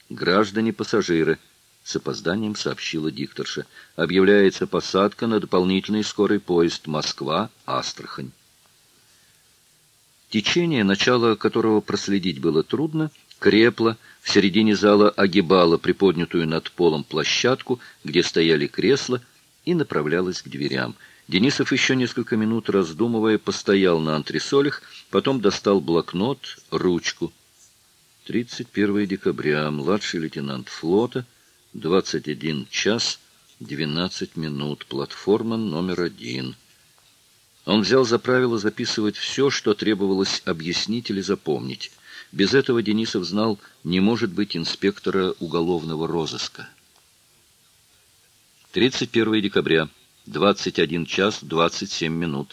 «Граждане-пассажиры», — с опозданием сообщила дикторша, — «объявляется посадка на дополнительный скорый поезд Москва-Астрахань». Течение, начало которого проследить было трудно, крепло, в середине зала огибало приподнятую над полом площадку, где стояли кресла, и направлялось к дверям. Денисов еще несколько минут, раздумывая, постоял на антресолях, потом достал блокнот, ручку. 31 декабря, младший лейтенант флота, 21 час 12 минут, платформа номер 1. Он взял за правило записывать все, что требовалось объяснить или запомнить. Без этого, Денисов знал, не может быть инспектора уголовного розыска. 31 декабря, 21 час 27 минут.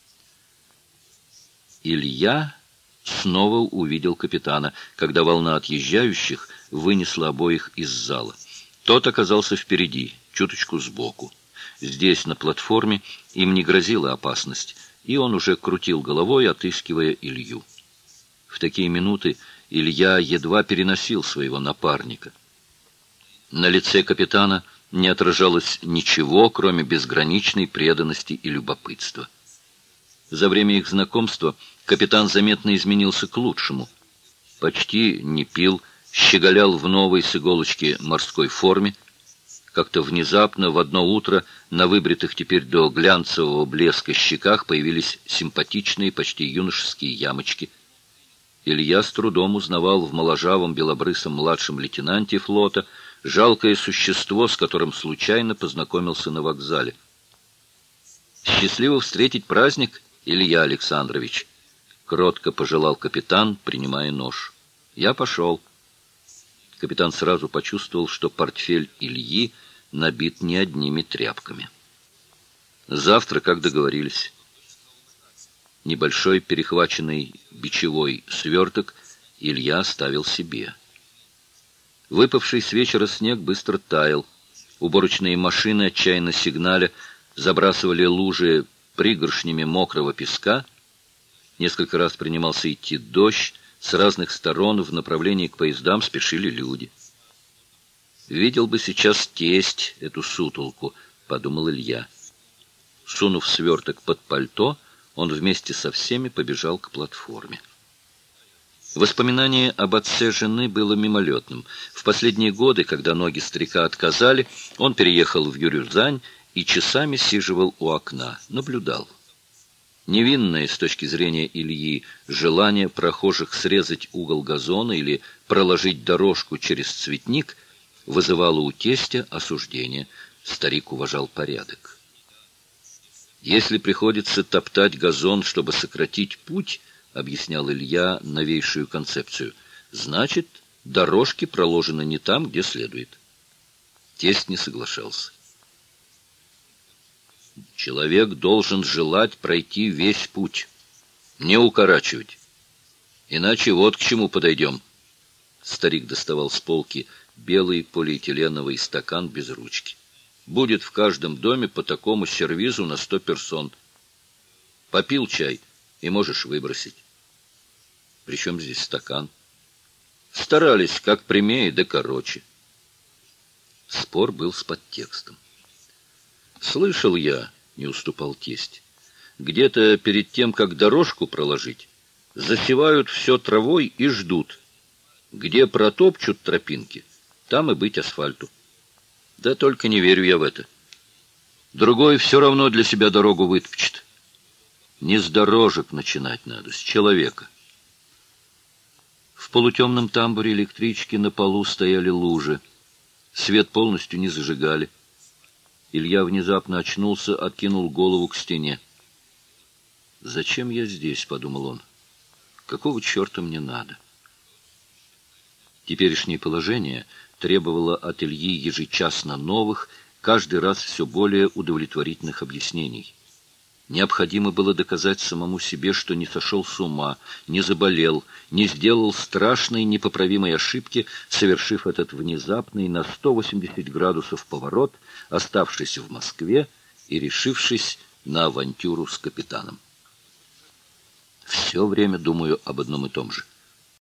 Илья снова увидел капитана, когда волна отъезжающих вынесла обоих из зала. Тот оказался впереди, чуточку сбоку. Здесь, на платформе, им не грозила опасность, и он уже крутил головой, отыскивая Илью. В такие минуты Илья едва переносил своего напарника. На лице капитана не отражалось ничего, кроме безграничной преданности и любопытства. За время их знакомства капитан заметно изменился к лучшему. Почти не пил, щеголял в новой с иголочки морской форме. Как-то внезапно в одно утро на выбритых теперь до глянцевого блеска щеках появились симпатичные, почти юношеские ямочки. Илья с трудом узнавал в моложавом белобрысом младшем лейтенанте флота жалкое существо, с которым случайно познакомился на вокзале. «Счастливо встретить праздник, Илья Александрович», — кротко пожелал капитан, принимая нож. «Я пошел». Капитан сразу почувствовал, что портфель Ильи набит не одними тряпками. «Завтра, как договорились». Небольшой перехваченный бичевой сверток Илья оставил себе. Выпавший с вечера снег быстро таял. Уборочные машины, отчаянно сигналя, забрасывали лужи пригоршнями мокрого песка. Несколько раз принимался идти дождь. С разных сторон в направлении к поездам спешили люди. «Видел бы сейчас тесть эту сутолку», — подумал Илья. Сунув сверток под пальто, он вместе со всеми побежал к платформе. Воспоминание об отце жены было мимолетным. В последние годы, когда ноги старика отказали, он переехал в Юрюзань и часами сиживал у окна, наблюдал. Невинное с точки зрения Ильи желание прохожих срезать угол газона или проложить дорожку через цветник вызывало у тестя осуждение. Старик уважал порядок. «Если приходится топтать газон, чтобы сократить путь, — объяснял Илья новейшую концепцию, — значит, дорожки проложены не там, где следует». Тесть не соглашался. «Человек должен желать пройти весь путь, не укорачивать. Иначе вот к чему подойдем». Старик доставал с полки белый полиэтиленовый стакан без ручки. «Будет в каждом доме по такому сервизу на 100 персон. Попил чай и можешь выбросить». «Причем здесь стакан?» «Старались, как прямее да короче». Спор был с подтекстом. «Слышал я, — не уступал тесть, — где-то перед тем, как дорожку проложить, засевают все травой и ждут. Где протопчут тропинки, там и быть асфальту. Да только не верю я в это. Другой все равно для себя дорогу вытопчет. Не с дорожек начинать надо, с человека». В полутемном тамбуре электрички на полу стояли лужи. Свет полностью не зажигали. Илья внезапно очнулся, откинул голову к стене. «Зачем я здесь?» — подумал он. «Какого черта мне надо?» Теперешнее положение требовало от Ильи ежечасно новых, каждый раз все более удовлетворительных объяснений. Необходимо было доказать самому себе, что не сошел с ума, не заболел, не сделал страшной непоправимой ошибки, совершив этот внезапный на 180 градусов поворот, оставшись в Москве и решившись на авантюру с капитаном. Все время думаю об одном и том же.